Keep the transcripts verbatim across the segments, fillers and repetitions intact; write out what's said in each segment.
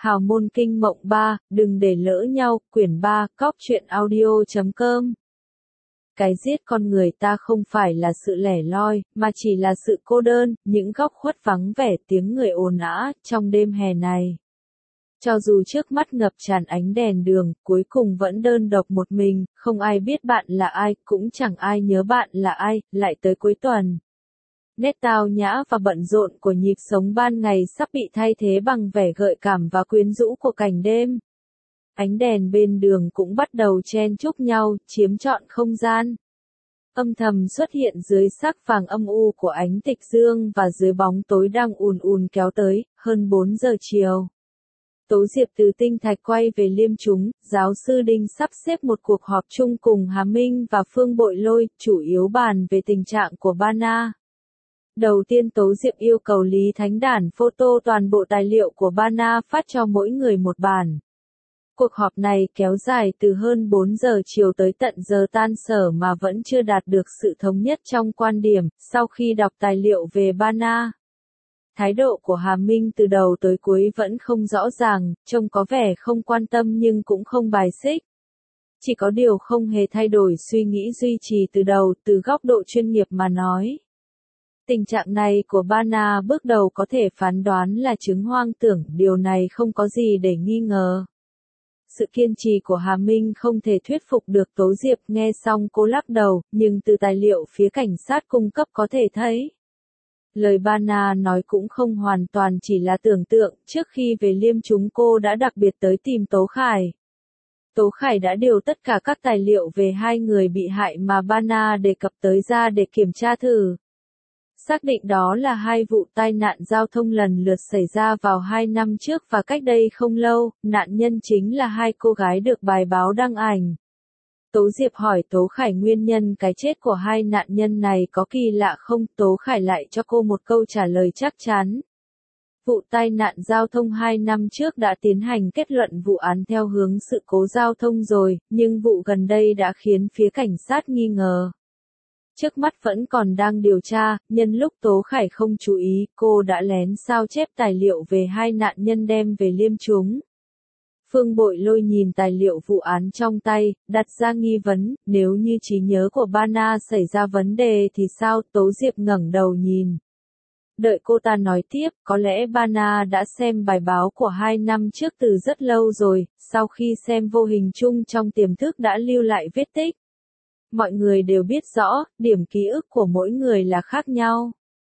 Hào môn kinh mộng ba, đừng để lỡ nhau, quyển ba, cóc truyện audio chấm com. Cái giết con người ta không phải là sự lẻ loi, mà chỉ là sự cô đơn, những góc khuất vắng vẻ tiếng người ồn ào trong đêm hè này. Cho dù trước mắt ngập tràn ánh đèn đường, cuối cùng vẫn đơn độc một mình, không ai biết bạn là ai, cũng chẳng ai nhớ bạn là ai, lại tới cuối tuần. Nét tao nhã và bận rộn của nhịp sống ban ngày sắp bị thay thế bằng vẻ gợi cảm và quyến rũ của cảnh đêm. Ánh đèn bên đường cũng bắt đầu chen chúc nhau, chiếm trọn không gian. Âm thầm xuất hiện dưới sắc vàng âm u của ánh tịch dương và dưới bóng tối đang ùn ùn kéo tới, hơn bốn giờ chiều. Tố Diệp từ Tinh Thạch quay về Liêm Chúng, giáo sư Đinh sắp xếp một cuộc họp chung cùng Hà Minh và Phương Bội Lôi, chủ yếu bàn về tình trạng của Bana. Đầu tiên Tố Diệp yêu cầu Lý Thánh Đản photo toàn bộ tài liệu của Bana phát cho mỗi người một bản. Cuộc họp này kéo dài từ hơn bốn giờ chiều tới tận giờ tan sở mà vẫn chưa đạt được sự thống nhất trong quan điểm, sau khi đọc tài liệu về Bana. Thái độ của Hà Minh từ đầu tới cuối vẫn không rõ ràng, trông có vẻ không quan tâm nhưng cũng không bài xích. Chỉ có điều không hề thay đổi suy nghĩ duy trì từ đầu, từ góc độ chuyên nghiệp mà nói. Tình trạng này của Bana bước đầu có thể phán đoán là chứng hoang tưởng, điều này không có gì để nghi ngờ. Sự kiên trì của Hà Minh không thể thuyết phục được Tố Diệp, nghe xong cô lắc đầu, nhưng từ tài liệu phía cảnh sát cung cấp có thể thấy. Lời Bana nói cũng không hoàn toàn chỉ là tưởng tượng, trước khi về Liêm Chúng cô đã đặc biệt tới tìm Tố Khải. Tố Khải đã điều tất cả các tài liệu về hai người bị hại mà Bana đề cập tới ra để kiểm tra thử. Xác định đó là hai vụ tai nạn giao thông lần lượt xảy ra vào hai năm trước và cách đây không lâu, nạn nhân chính là hai cô gái được bài báo đăng ảnh. Tố Diệp hỏi Tố Khải nguyên nhân cái chết của hai nạn nhân này có kỳ lạ không, Tố Khải lại cho cô một câu trả lời chắc chắn. Vụ tai nạn giao thông hai năm trước đã tiến hành kết luận vụ án theo hướng sự cố giao thông rồi, nhưng vụ gần đây đã khiến phía cảnh sát nghi ngờ. Trước mắt vẫn còn đang điều tra, nhân lúc Tố Khải không chú ý, cô đã lén sao chép tài liệu về hai nạn nhân đem về Liêm Chúng. Phương Bội Lôi nhìn tài liệu vụ án trong tay, đặt ra nghi vấn, nếu như trí nhớ của Bana xảy ra vấn đề thì sao? Tố Diệp ngẩng đầu nhìn. Đợi cô ta nói tiếp, có lẽ Bana đã xem bài báo của hai năm trước từ rất lâu rồi, sau khi xem vô hình chung trong tiềm thức đã lưu lại vết tích. Mọi người đều biết rõ, điểm ký ức của mỗi người là khác nhau.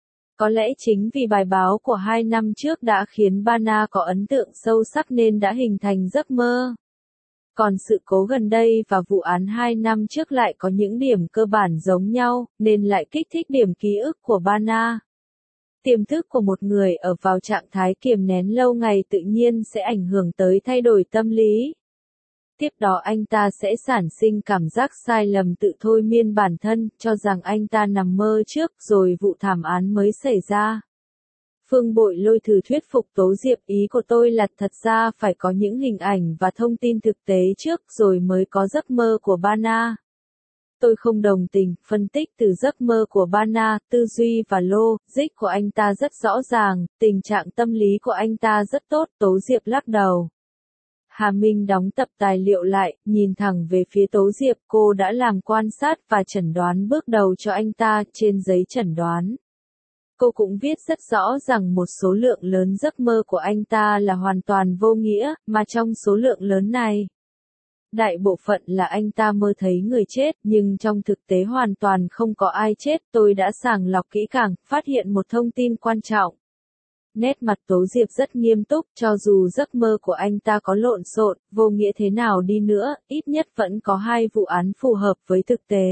Có lẽ chính vì bài báo của hai năm trước đã khiến Bana có ấn tượng sâu sắc nên đã hình thành giấc mơ. Còn sự cố gần đây và vụ án hai năm trước lại có những điểm cơ bản giống nhau, nên lại kích thích điểm ký ức của Bana. Tiềm thức của một người ở vào trạng thái kiềm nén lâu ngày tự nhiên sẽ ảnh hưởng tới thay đổi tâm lý. Tiếp đó anh ta sẽ sản sinh cảm giác sai lầm tự thôi miên bản thân, cho rằng anh ta nằm mơ trước rồi vụ thảm án mới xảy ra. Phương Bội Lôi thử thuyết phục Tố Diệp, ý của tôi là thật ra phải có những hình ảnh và thông tin thực tế trước rồi mới có giấc mơ của Bana. Tôi không đồng tình, phân tích từ giấc mơ của Bana, tư duy và logic của anh ta rất rõ ràng, tình trạng tâm lý của anh ta rất tốt, Tố Diệp lắc đầu. Hà Minh đóng tập tài liệu lại, nhìn thẳng về phía Tố Diệp, cô đã làm quan sát và chẩn đoán bước đầu cho anh ta, trên giấy chẩn đoán. Cô cũng viết rất rõ rằng một số lượng lớn giấc mơ của anh ta là hoàn toàn vô nghĩa, mà trong số lượng lớn này, đại bộ phận là anh ta mơ thấy người chết, nhưng trong thực tế hoàn toàn không có ai chết, tôi đã sàng lọc kỹ càng, phát hiện một thông tin quan trọng. Nét mặt Tố Diệp rất nghiêm túc, cho dù giấc mơ của anh ta có lộn xộn, vô nghĩa thế nào đi nữa, ít nhất vẫn có hai vụ án phù hợp với thực tế.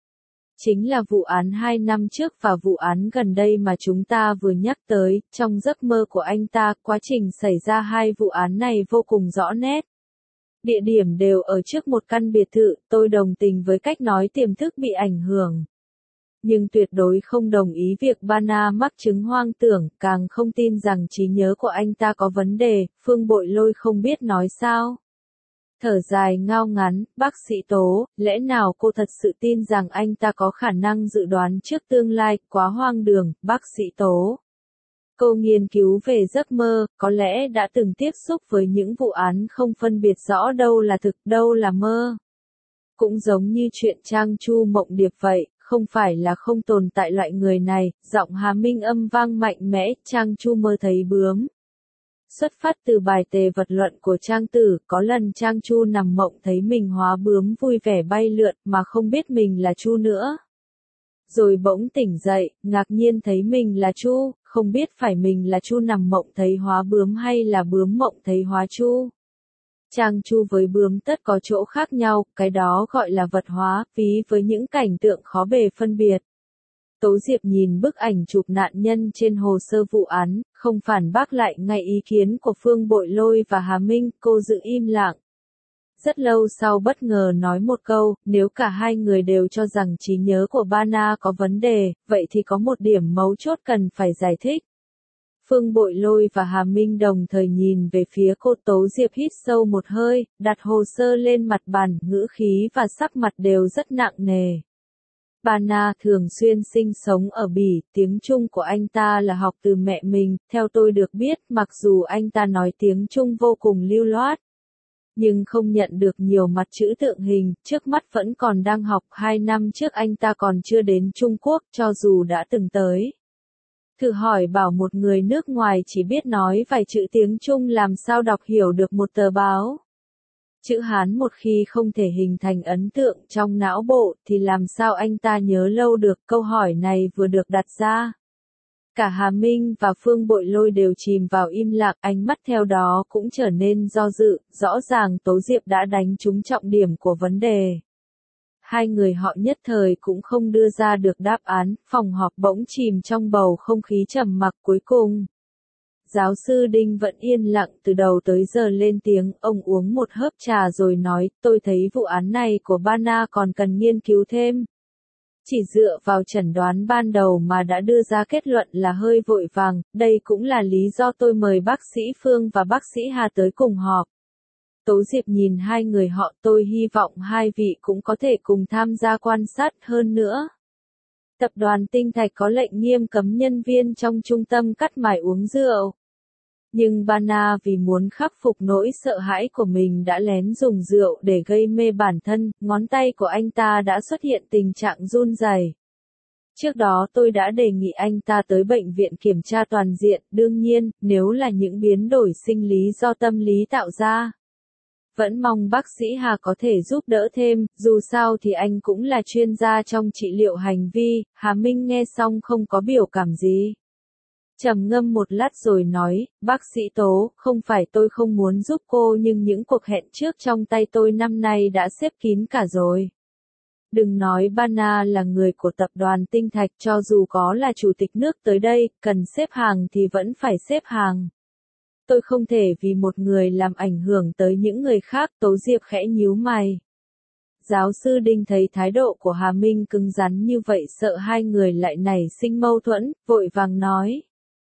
Chính là vụ án hai năm trước và vụ án gần đây mà chúng ta vừa nhắc tới, trong giấc mơ của anh ta, quá trình xảy ra hai vụ án này vô cùng rõ nét. Địa điểm đều ở trước một căn biệt thự, tôi đồng tình với cách nói tiềm thức bị ảnh hưởng. Nhưng tuyệt đối không đồng ý việc Bana mắc chứng hoang tưởng, càng không tin rằng trí nhớ của anh ta có vấn đề, Phương Bội Lôi không biết nói sao. Thở dài ngao ngắn, bác sĩ Tố, lẽ nào cô thật sự tin rằng anh ta có khả năng dự đoán trước tương lai, quá hoang đường, bác sĩ Tố. Cô nghiên cứu về giấc mơ, có lẽ đã từng tiếp xúc với những vụ án không phân biệt rõ đâu là thực, đâu là mơ. Cũng giống như chuyện Trang Chu Mộng Điệp vậy, không phải là không tồn tại loại người này, giọng Hà Minh âm vang mạnh mẽ, Trang Chu mơ thấy bướm. Xuất phát từ bài tề vật luận của Trang Tử, có lần Trang Chu nằm mộng thấy mình hóa bướm vui vẻ bay lượn mà không biết mình là Chu nữa. Rồi bỗng tỉnh dậy, ngạc nhiên thấy mình là Chu, không biết phải mình là Chu nằm mộng thấy hóa bướm hay là bướm mộng thấy hóa Chu. Trang Chu với bướm tất có chỗ khác nhau, cái đó gọi là vật hóa, ví với những cảnh tượng khó bề phân biệt. Tố Diệp nhìn bức ảnh chụp nạn nhân trên hồ sơ vụ án, không phản bác lại ngay ý kiến của Phương Bội Lôi và Hà Minh, cô giữ im lặng. Rất lâu sau bất ngờ nói một câu, nếu cả hai người đều cho rằng trí nhớ của Bana có vấn đề, vậy thì có một điểm mấu chốt cần phải giải thích. Phương Bội Lôi và Hà Minh đồng thời nhìn về phía cô. Tố Diệp hít sâu một hơi, đặt hồ sơ lên mặt bàn, ngữ khí và sắc mặt đều rất nặng nề. Bana thường xuyên sinh sống ở Bỉ, tiếng Trung của anh ta là học từ mẹ mình, theo tôi được biết, mặc dù anh ta nói tiếng Trung vô cùng lưu loát, nhưng không nhận được nhiều mặt chữ tượng hình, trước mắt vẫn còn đang học. Hai năm trước anh ta còn chưa đến Trung Quốc, cho dù đã từng tới. Thử hỏi bảo một người nước ngoài chỉ biết nói vài chữ tiếng Trung làm sao đọc hiểu được một tờ báo. Chữ Hán một khi không thể hình thành ấn tượng trong não bộ thì làm sao anh ta nhớ lâu được. Câu hỏi này vừa được đặt ra. Cả Hà Minh và Phương Bội Lôi đều chìm vào im lặng, ánh mắt theo đó cũng trở nên do dự, rõ ràng Tố Diệp đã đánh trúng trọng điểm của vấn đề. Hai người họ nhất thời cũng không đưa ra được đáp án, phòng họp bỗng chìm trong bầu không khí trầm mặc. Cuối cùng, giáo sư Đinh vẫn yên lặng từ đầu tới giờ lên tiếng, ông uống một hớp trà rồi nói, tôi thấy vụ án này của Bana còn cần nghiên cứu thêm. Chỉ dựa vào chẩn đoán ban đầu mà đã đưa ra kết luận là hơi vội vàng, đây cũng là lý do tôi mời bác sĩ Phương và bác sĩ Hà tới cùng họp. Tố Diệp nhìn hai người họ, tôi hy vọng hai vị cũng có thể cùng tham gia quan sát. Hơn nữa, tập đoàn Tinh Thạch có lệnh nghiêm cấm nhân viên trong trung tâm cắt mài uống rượu. Nhưng Bana vì muốn khắc phục nỗi sợ hãi của mình đã lén dùng rượu để gây mê bản thân, ngón tay của anh ta đã xuất hiện tình trạng run rẩy. Trước đó tôi đã đề nghị anh ta tới bệnh viện kiểm tra toàn diện, đương nhiên, nếu là những biến đổi sinh lý do tâm lý tạo ra. Vẫn mong bác sĩ Hà có thể giúp đỡ thêm, dù sao thì anh cũng là chuyên gia trong trị liệu hành vi. Hà Minh nghe xong không có biểu cảm gì. Trầm ngâm một lát rồi nói, bác sĩ Tố, không phải tôi không muốn giúp cô nhưng những cuộc hẹn trước trong tay tôi năm nay đã xếp kín cả rồi. Đừng nói Bana là người của tập đoàn Tinh Thạch, cho dù có là chủ tịch nước tới đây, cần xếp hàng thì vẫn phải xếp hàng. Tôi không thể vì một người làm ảnh hưởng tới những người khác. Tố Diệp khẽ nhíu mày. Giáo sư Đinh thấy thái độ của Hà Minh cứng rắn như vậy sợ hai người lại nảy sinh mâu thuẫn, vội vàng nói.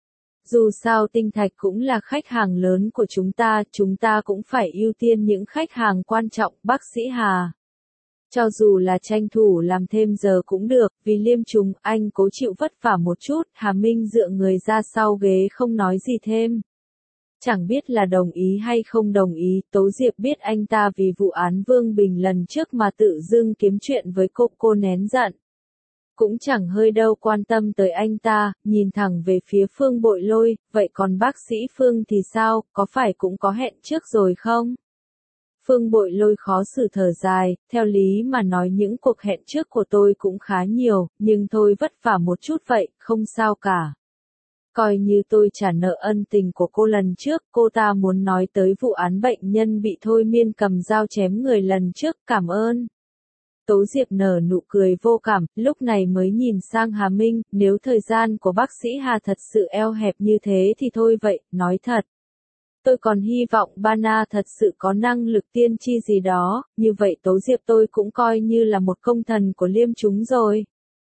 Dù sao Tinh Thạch cũng là khách hàng lớn của chúng ta, chúng ta cũng phải ưu tiên những khách hàng quan trọng. Bác sĩ Hà, cho dù là tranh thủ làm thêm giờ cũng được, vì Liêm Trùng, anh cố chịu vất vả một chút. Hà Minh dựa người ra sau ghế không nói gì thêm. Chẳng biết là đồng ý hay không đồng ý, Tố Diệp biết anh ta vì vụ án Vương Bình lần trước mà tự dưng kiếm chuyện với cô, cô nén giận. Cũng chẳng hơi đâu quan tâm tới anh ta, nhìn thẳng về phía Phương Bội Lôi, vậy còn bác sĩ Phương thì sao, có phải cũng có hẹn trước rồi không? Phương Bội Lôi khó xử thở dài, theo lý mà nói những cuộc hẹn trước của tôi cũng khá nhiều, nhưng thôi vất vả một chút vậy, không sao cả. Coi như tôi trả nợ ân tình của cô lần trước. Cô ta muốn nói tới vụ án bệnh nhân bị thôi miên cầm dao chém người lần trước, cảm ơn. Tố Diệp nở nụ cười vô cảm, lúc này mới nhìn sang Hà Minh, nếu thời gian của bác sĩ Hà thật sự eo hẹp như thế thì thôi vậy, nói thật. Tôi còn hy vọng Bana thật sự có năng lực tiên tri gì đó, như vậy Tố Diệp tôi cũng coi như là một công thần của Liêm chúng rồi.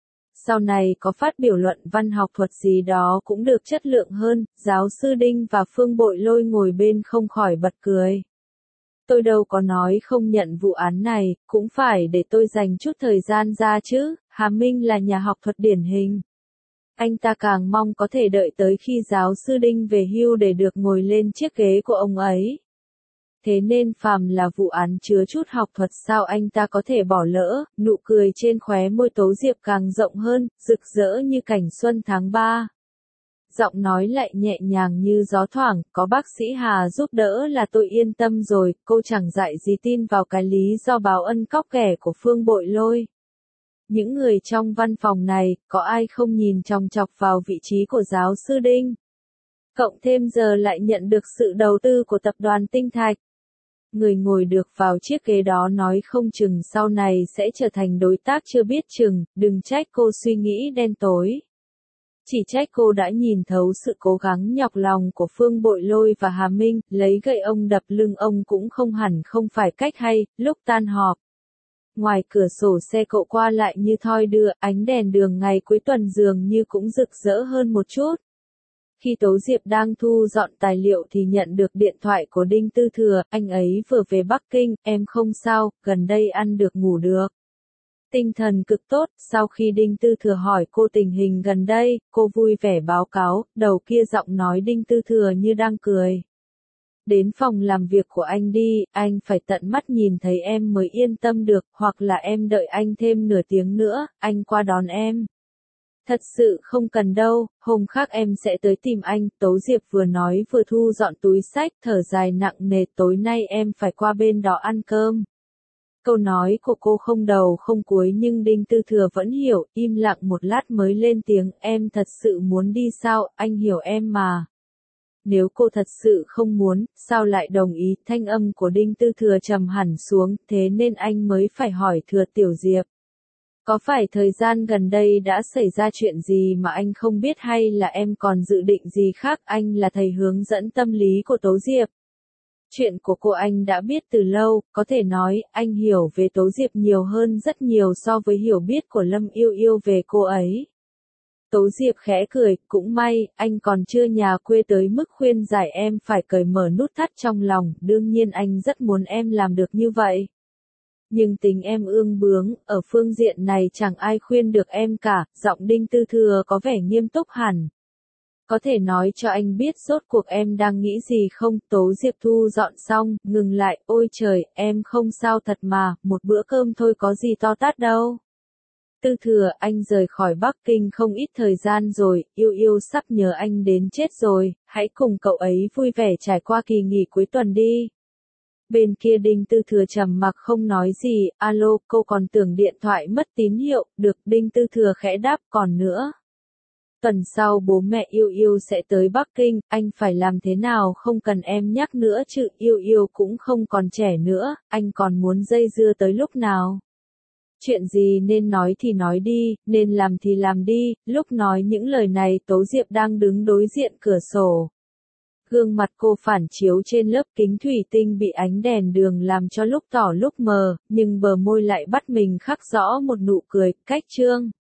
Sau này có phát biểu luận văn học thuật gì đó cũng được chất lượng hơn. Giáo sư Đinh và Phương Bội Lôi ngồi bên không khỏi bật cười. Tôi đâu có nói không nhận vụ án này, cũng phải để tôi dành chút thời gian ra chứ. Hà Minh là nhà học thuật điển hình. anh ta càng mong có thể đợi tới khi giáo sư Đinh về hưu để được ngồi lên chiếc ghế của ông ấy. Thế nên phàm là vụ án chứa chút học thuật sao anh ta có thể bỏ lỡ, nụ cười trên khóe môi Tố Diệp càng rộng hơn, rực rỡ như cảnh xuân tháng ba. Giọng nói lại nhẹ nhàng như gió thoảng, có bác sĩ Hà giúp đỡ là tôi yên tâm rồi, cô chẳng dại gì tin vào cái lý do báo ân cóc ghẻ của Phương Bội Lôi. Những người trong văn phòng này, có ai không nhìn chòng chọc vào vị trí của giáo sư Đinh? Cộng thêm giờ lại nhận được sự đầu tư của tập đoàn Tinh Thạch. Người ngồi được vào chiếc ghế đó nói không chừng sau này sẽ trở thành đối tác chưa biết chừng, đừng trách cô suy nghĩ đen tối. Chỉ trách cô đã nhìn thấu sự cố gắng nhọc lòng của Phương Bội Lôi và Hà Minh, lấy gậy ông đập lưng ông cũng không hẳn không phải cách hay, lúc tan họp. Ngoài cửa sổ xe cộ qua lại như thoi đưa, ánh đèn đường ngày cuối tuần dường như cũng rực rỡ hơn một chút. Khi Tố Diệp đang thu dọn tài liệu thì nhận được điện thoại của Đinh Tư Thừa, anh ấy vừa về Bắc Kinh, em không sao, gần đây ăn được ngủ được. Tinh thần cực tốt, sau khi Đinh Tư Thừa hỏi cô tình hình gần đây, cô vui vẻ báo cáo, đầu kia giọng nói Đinh Tư Thừa như đang cười. Đến phòng làm việc của anh đi, anh phải tận mắt nhìn thấy em mới yên tâm được, hoặc là em đợi anh thêm nửa tiếng nữa, anh qua đón em. Thật sự không cần đâu, hôm khác em sẽ tới tìm anh, Tố Diệp vừa nói vừa thu dọn túi xách, thở dài nặng nề, tối nay em phải qua bên đó ăn cơm. Câu nói của cô không đầu không cuối nhưng Đinh Tư Thừa vẫn hiểu, im lặng một lát mới lên tiếng, em thật sự muốn đi sao, anh hiểu em mà. Nếu cô thật sự không muốn, sao lại đồng ý, thanh âm của Đinh Tư Thừa trầm hẳn xuống, thế nên anh mới phải hỏi Thừa Tiểu Diệp. Có phải thời gian gần đây đã xảy ra chuyện gì mà anh không biết hay là em còn dự định gì khác, anh là thầy hướng dẫn tâm lý của Tố Diệp. Chuyện của cô anh đã biết từ lâu, có thể nói, anh hiểu về Tố Diệp nhiều hơn rất nhiều so với hiểu biết của Lâm Yêu Yêu về cô ấy. Tố Diệp khẽ cười, cũng may, anh còn chưa nhà quê tới mức khuyên giải em phải cởi mở nút thắt trong lòng, đương nhiên anh rất muốn em làm được như vậy. Nhưng tính em ương bướng, ở phương diện này chẳng ai khuyên được em cả, giọng Đinh Tư Thừa có vẻ nghiêm túc hẳn. Có thể nói cho anh biết rốt cuộc em đang nghĩ gì không? Tố Diệp thu dọn xong, ngừng lại, ôi trời, em không sao thật mà, một bữa cơm thôi có gì to tát đâu. Tư Thừa, anh rời khỏi Bắc Kinh không ít thời gian rồi, Yêu Yêu sắp nhớ anh đến chết rồi, hãy cùng cậu ấy vui vẻ trải qua kỳ nghỉ cuối tuần đi. Bên kia Đinh Tư Thừa trầm mặc không nói gì, alo, cô còn tưởng điện thoại mất tín hiệu, được, Đinh Tư Thừa khẽ đáp, còn nữa. Tuần sau bố mẹ Yêu Yêu sẽ tới Bắc Kinh, anh phải làm thế nào không cần em nhắc nữa chứ, Yêu Yêu cũng không còn trẻ nữa, anh còn muốn dây dưa tới lúc nào. Chuyện gì nên nói thì nói đi, nên làm thì làm đi, lúc nói những lời này Tố Diệp đang đứng đối diện cửa sổ. Gương mặt cô phản chiếu trên lớp kính thủy tinh bị ánh đèn đường làm cho lúc tỏ lúc mờ, nhưng bờ môi lại bắt mình khắc rõ một nụ cười, cách trương.